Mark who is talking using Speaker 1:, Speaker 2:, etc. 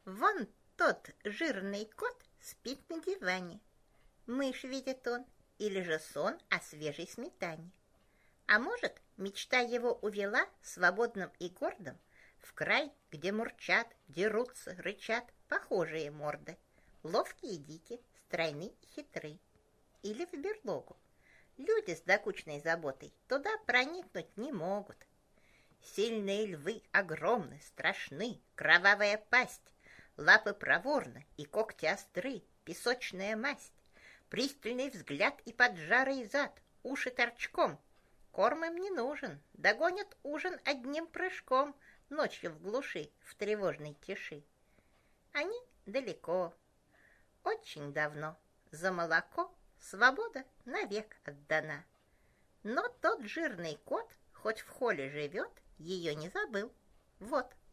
Speaker 1: Вон тот жирный кот спит на диване. Мышь видит он, или же сон о свежей сметане. А может, мечта его увела свободным и гордым в край, где мурчат, дерутся, рычат похожие морды, ловкие и дикие, стройны и хитры. Или в берлогу. Люди с докучной заботой туда проникнуть не могут. Сильные львы огромны, страшны, кровавая пасть, лапы проворны и когти остры, песочная масть, пристальный взгляд и поджарый зад, уши торчком. Корм им не нужен, догонят ужин одним прыжком ночью в глуши, в тревожной тиши. Они далеко, очень давно, за молоко свобода навек отдана. Но тот жирный кот, хоть в холле живет, ее не забыл. Вот.